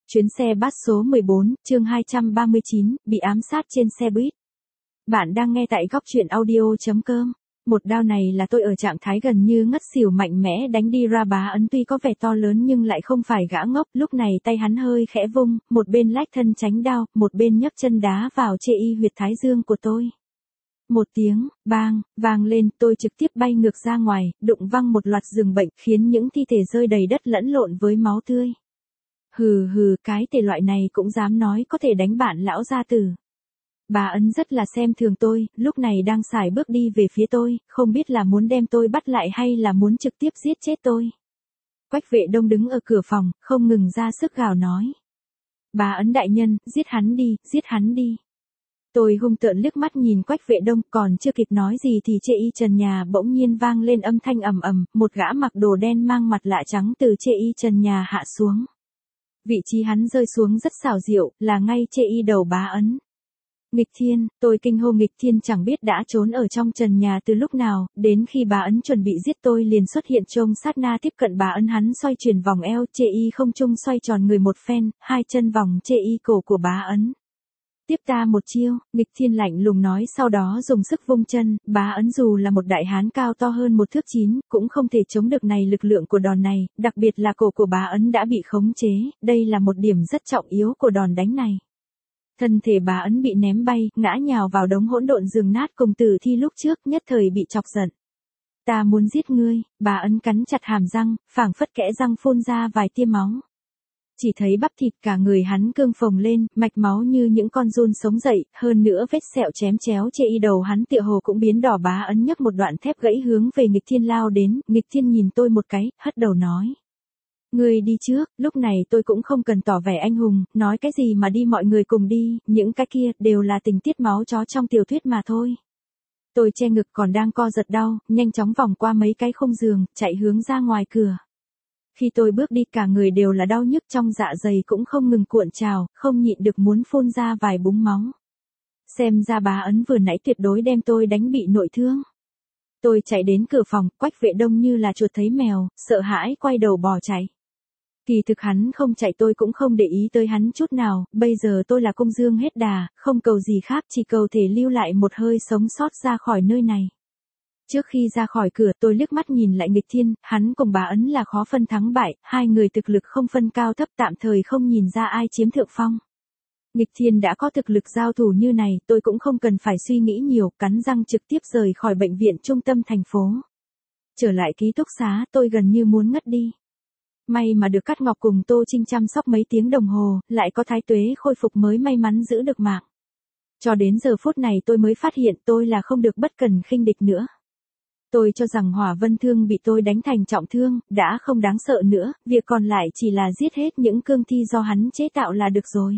Chuyến xe bus số 14, chương 239, bị ám sát trên xe buýt. Bạn đang nghe tại góc truyện audio.com. Một đao này là tôi ở trạng thái gần như ngất xỉu mạnh mẽ đánh đi ra Bá Ấn, tuy có vẻ to lớn nhưng lại không phải gã ngốc. Lúc này tay hắn hơi khẽ vung, một bên lách thân tránh đao, một bên nhấc chân đá vào chê y huyệt thái dương của tôi. Một tiếng, bang, vang lên, tôi trực tiếp bay ngược ra ngoài, đụng văng một loạt giường bệnh, khiến những thi thể rơi đầy đất lẫn lộn với máu tươi. Hừ hừ, cái thể loại này cũng dám nói có thể đánh bạn lão gia tử. Bá Ấn rất là xem thường tôi, lúc này đang sải bước đi về phía tôi, không biết là muốn đem tôi bắt lại hay là muốn trực tiếp giết chết tôi. Quách Vệ Đông đứng ở cửa phòng, không ngừng ra sức gào nói. Bá Ấn đại nhân, giết hắn đi, giết hắn đi. Tôi hung tợn liếc mắt nhìn Quách Vệ Đông, còn chưa kịp nói gì thì chê y trần nhà bỗng nhiên vang lên âm thanh ầm ầm, một gã mặc đồ đen mang mặt lạ trắng từ chê y trần nhà hạ xuống. Vị trí hắn rơi xuống rất xảo diệu, là ngay chê y đầu Bá Ấn. Nghịch Thiên, tôi kinh hô. Nghịch Thiên chẳng biết đã trốn ở trong trần nhà từ lúc nào, đến khi Bá Ấn chuẩn bị giết tôi liền xuất hiện, trông sát na tiếp cận Bá Ấn, hắn xoay chuyển vòng eo, chê y không trung xoay tròn người một phen, hai chân vòng chê y cổ của Bá Ấn. Tiếp ta một chiêu, Nghịch Thiên lạnh lùng nói, sau đó dùng sức vung chân. Bá Ấn dù là một đại hán cao to hơn 1 thước 9, cũng không thể chống được này lực lượng của đòn này, đặc biệt là cổ của Bá Ấn đã bị khống chế, đây là một điểm rất trọng yếu của đòn đánh này. Thân thể Bá Ấn bị ném bay, ngã nhào vào đống hỗn độn giường nát cùng tử thi lúc trước, nhất thời bị chọc giận. Ta muốn giết ngươi. Bá Ấn cắn chặt hàm răng, phảng phất kẽ răng phun ra vài tia máu. Chỉ thấy bắp thịt cả người hắn cương phồng lên, mạch máu như những con giun sống dậy, hơn nữa vết sẹo chém chéo chê y đầu hắn tựa hồ cũng biến đỏ. Bá Ấn nhấc một đoạn thép gãy hướng về Nghịch Thiên lao đến. Nghịch Thiên nhìn tôi một cái, hất đầu nói. Ngươi đi trước. Lúc này tôi cũng không cần tỏ vẻ anh hùng, nói cái gì mà đi, mọi người cùng đi, những cái kia đều là tình tiết máu chó trong tiểu thuyết mà thôi. Tôi che ngực còn đang co giật đau, nhanh chóng vòng qua mấy cái khung giường, chạy hướng ra ngoài cửa. Khi tôi bước đi cả người đều là đau nhức, trong dạ dày cũng không ngừng cuộn trào, không nhịn được muốn phun ra vài búng máu. Xem ra Bá Ấn vừa nãy tuyệt đối đem tôi đánh bị nội thương. Tôi chạy đến cửa phòng, Quách Vệ Đông như là chuột thấy mèo, sợ hãi quay đầu bỏ chạy. Kỳ thực hắn không chạy tôi cũng không để ý tới hắn chút nào, bây giờ tôi là công dương hết đà, không cầu gì khác, chỉ cầu thể lưu lại một hơi sống sót ra khỏi nơi này. Trước khi ra khỏi cửa tôi liếc mắt nhìn lại Nghịch Thiên, hắn cùng Bá Ấn là khó phân thắng bại, hai người thực lực không phân cao thấp, tạm thời không nhìn ra ai chiếm thượng phong. Nghịch Thiên đã có thực lực giao thủ như này, tôi cũng không cần phải suy nghĩ nhiều, cắn răng trực tiếp rời khỏi bệnh viện trung tâm thành phố. Trở lại ký túc xá, tôi gần như muốn ngất đi. May mà được Cát Ngọc cùng Tô Trinh chăm sóc mấy tiếng đồng hồ, lại có Thái Tuế khôi phục mới may mắn giữ được mạng. Cho đến giờ phút này tôi mới phát hiện tôi là không được bất cần khinh địch nữa. Tôi cho rằng Hỏa Vân Thương bị tôi đánh thành trọng thương, đã không đáng sợ nữa, việc còn lại chỉ là giết hết những cương thi do hắn chế tạo là được rồi.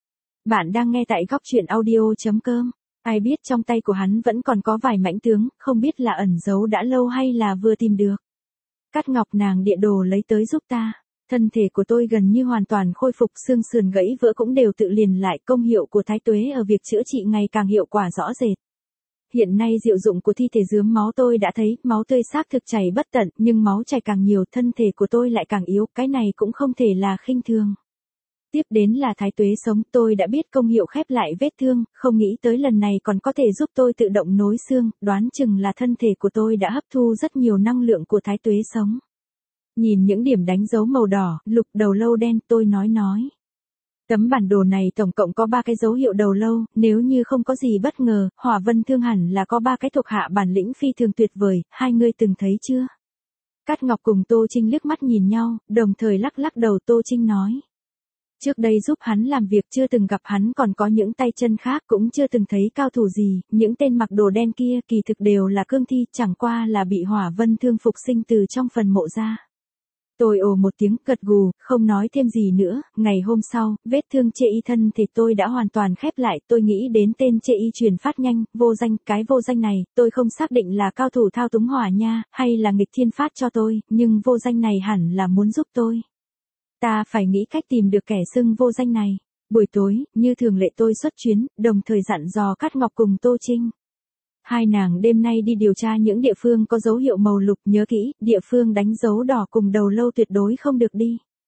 Bạn đang nghe tại góc truyện audio.com. Ai biết trong tay của hắn vẫn còn có vài mãnh tướng, không biết là ẩn giấu đã lâu hay là vừa tìm được. Cát Ngọc, nàng địa đồ lấy tới giúp ta. Thân thể của tôi gần như hoàn toàn khôi phục, xương sườn gãy vỡ cũng đều tự liền lại, công hiệu của Thái Tuế ở việc chữa trị ngày càng hiệu quả rõ rệt. Hiện nay diệu dụng của thi thể rướm máu tôi đã thấy, máu tươi xác thực chảy bất tận, nhưng máu chảy càng nhiều, thân thể của tôi lại càng yếu, cái này cũng không thể là khinh thường. Tiếp đến là Thái Tuế sống, tôi đã biết công hiệu khép lại vết thương, không nghĩ tới lần này còn có thể giúp tôi tự động nối xương, đoán chừng là thân thể của tôi đã hấp thu rất nhiều năng lượng của Thái Tuế sống. Nhìn những điểm đánh dấu màu đỏ, lục, đầu lâu đen, tôi nói. Tấm bản đồ này tổng cộng có 3 cái dấu hiệu đầu lâu, nếu như không có gì bất ngờ, Hỏa Vân Thương hẳn là có 3 cái thuộc hạ bản lĩnh phi thường tuyệt vời, hai người từng thấy chưa? Cát Ngọc cùng Tô Trinh liếc mắt nhìn nhau, đồng thời lắc lắc đầu. Tô Trinh nói. Trước đây giúp hắn làm việc chưa từng gặp hắn còn có những tay chân khác, cũng chưa từng thấy cao thủ gì, những tên mặc đồ đen kia kỳ thực đều là cương thi, chẳng qua là bị Hỏa Vân Thương phục sinh từ trong phần mộ ra. Tôi ồ một tiếng, gật gù, không nói thêm gì nữa. Ngày hôm sau, vết thương chê y thân thể tôi đã hoàn toàn khép lại, tôi nghĩ đến tên chê y truyền phát nhanh, vô danh, cái vô danh này, tôi không xác định là cao thủ thao túng hỏa nha, hay là Nghịch Thiên phát cho tôi, nhưng vô danh này hẳn là muốn giúp tôi. Ta phải nghĩ cách tìm được kẻ xưng vô danh này. Buổi tối, như thường lệ tôi xuất chuyến, đồng thời dặn dò Cát Ngọc cùng Tô Trinh. Hai nàng đêm nay đi điều tra những địa phương có dấu hiệu màu lục, nhớ kỹ, địa phương đánh dấu đỏ cùng đầu lâu tuyệt đối không được đi.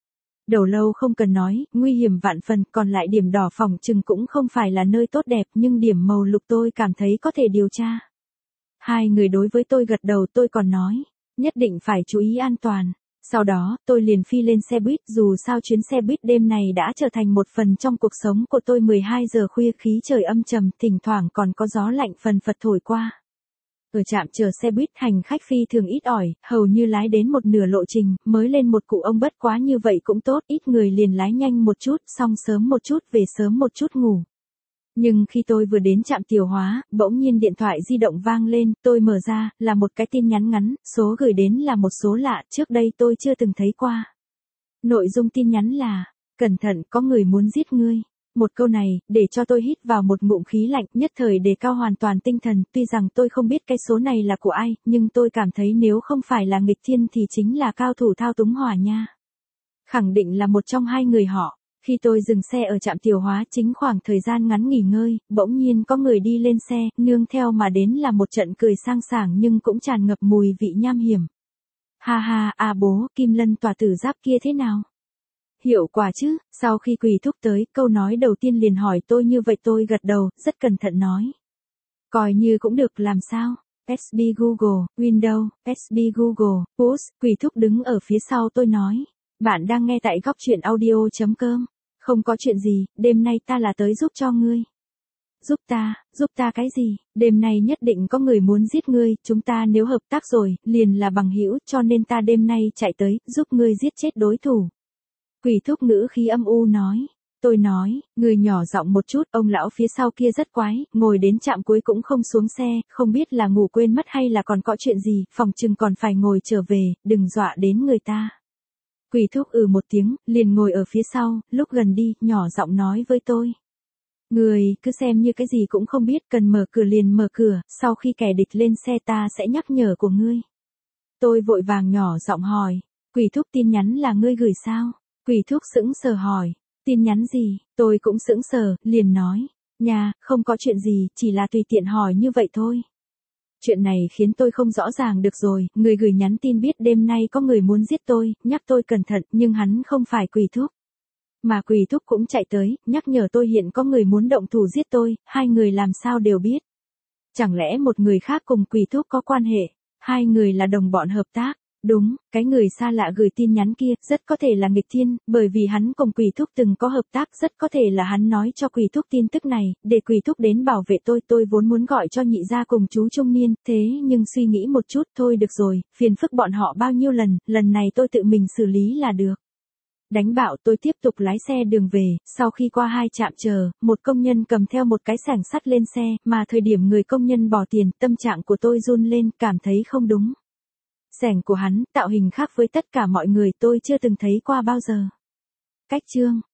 Đầu lâu không cần nói, nguy hiểm vạn phần, còn lại điểm đỏ phỏng chừng cũng không phải là nơi tốt đẹp, nhưng điểm màu lục tôi cảm thấy có thể điều tra. Hai người đối với tôi gật đầu, tôi còn nói, nhất định phải chú ý an toàn. Sau đó, tôi liền phi lên xe buýt, dù sao chuyến xe buýt đêm này đã trở thành một phần trong cuộc sống của tôi. 12 giờ khuya, khí trời âm trầm, thỉnh thoảng còn có gió lạnh phần phật thổi qua. Ở trạm chờ xe buýt, hành khách phi thường ít ỏi, hầu như lái đến một nửa lộ trình, mới lên một cụ ông, bất quá như vậy cũng tốt, ít người liền lái nhanh một chút, xong sớm một chút về, sớm một chút ngủ. Nhưng khi tôi vừa đến trạm Tiểu Hóa, bỗng nhiên điện thoại di động vang lên, tôi mở ra, là một cái tin nhắn ngắn, số gửi đến là một số lạ, trước đây tôi chưa từng thấy qua. Nội dung tin nhắn là, cẩn thận, có người muốn giết ngươi. Một câu này, để cho tôi hít vào một ngụm khí lạnh, nhất thời đề cao hoàn toàn tinh thần, tuy rằng tôi không biết cái số này là của ai, nhưng tôi cảm thấy nếu không phải là nghịch thiên thì chính là cao thủ thao túng hỏa nha. Khẳng định là một trong hai người họ. Khi tôi dừng xe ở trạm Tiểu Hóa, chính khoảng thời gian ngắn nghỉ ngơi, bỗng nhiên có người đi lên xe, nương theo mà đến là một trận cười sang sảng nhưng cũng tràn ngập mùi vị nham hiểm. Ha ha, à bố, Kim Lân tỏa tử giáp kia thế nào? Hiệu quả chứ? Sau khi Quỳ Thúc tới, câu nói đầu tiên liền hỏi tôi như vậy, tôi gật đầu, rất cẩn thận nói. Coi như cũng được, làm sao? SB Google, Windows, SB Google, Push, Quỳ Thúc đứng ở phía sau tôi nói. Bạn đang nghe tại góc truyện audio.com. Không có chuyện gì, đêm nay ta là tới giúp cho ngươi. Giúp ta cái gì? Đêm nay nhất định có người muốn giết ngươi, chúng ta nếu hợp tác rồi, liền là bằng hữu, cho nên ta đêm nay chạy tới, giúp ngươi giết chết đối thủ. Quỳ Thúc ngữ khí âm u nói. Tôi nói, người nhỏ giọng một chút, ông lão phía sau kia rất quái, ngồi đến trạm cuối cũng không xuống xe, không biết là ngủ quên mất hay là còn có chuyện gì, phòng chừng còn phải ngồi trở về, đừng dọa đến người ta. Quỳ Thúc một tiếng, liền ngồi ở phía sau, lúc gần đi, nhỏ giọng nói với tôi. Người, cứ xem như cái gì cũng không biết, cần mở cửa liền mở cửa, sau khi kẻ địch lên xe ta sẽ nhắc nhở của ngươi. Tôi vội vàng nhỏ giọng hỏi, Quỳ Thúc tin nhắn là ngươi gửi sao? Quỳ Thúc sững sờ hỏi, tin nhắn gì? Tôi cũng sững sờ, liền nói, nhà, không có chuyện gì, chỉ là tùy tiện hỏi như vậy thôi. Chuyện này khiến tôi không rõ ràng được rồi, người gửi nhắn tin biết đêm nay có người muốn giết tôi, nhắc tôi cẩn thận, nhưng hắn không phải Quỳ Thúc. Mà Quỳ Thúc cũng chạy tới, nhắc nhở tôi hiện có người muốn động thủ giết tôi, hai người làm sao đều biết. Chẳng lẽ một người khác cùng Quỳ Thúc có quan hệ, hai người là đồng bọn hợp tác? Đúng, cái người xa lạ gửi tin nhắn kia, rất có thể là nghịch thiên, bởi vì hắn cùng Quỳ Thúc từng có hợp tác, rất có thể là hắn nói cho Quỳ Thúc tin tức này, để Quỳ Thúc đến bảo vệ tôi vốn muốn gọi cho nhị gia cùng chú trung niên, thế nhưng suy nghĩ một chút, thôi được rồi, phiền phức bọn họ bao nhiêu lần này tôi tự mình xử lý là được. Đánh bạo, tôi tiếp tục lái xe đường về, sau khi qua 2 trạm chờ, một công nhân cầm theo một cái xẻng sắt lên xe, mà thời điểm người công nhân bỏ tiền, tâm trạng của tôi run lên, cảm thấy không đúng. Xẻng của hắn, tạo hình khác với tất cả mọi người tôi chưa từng thấy qua bao giờ. Cách chương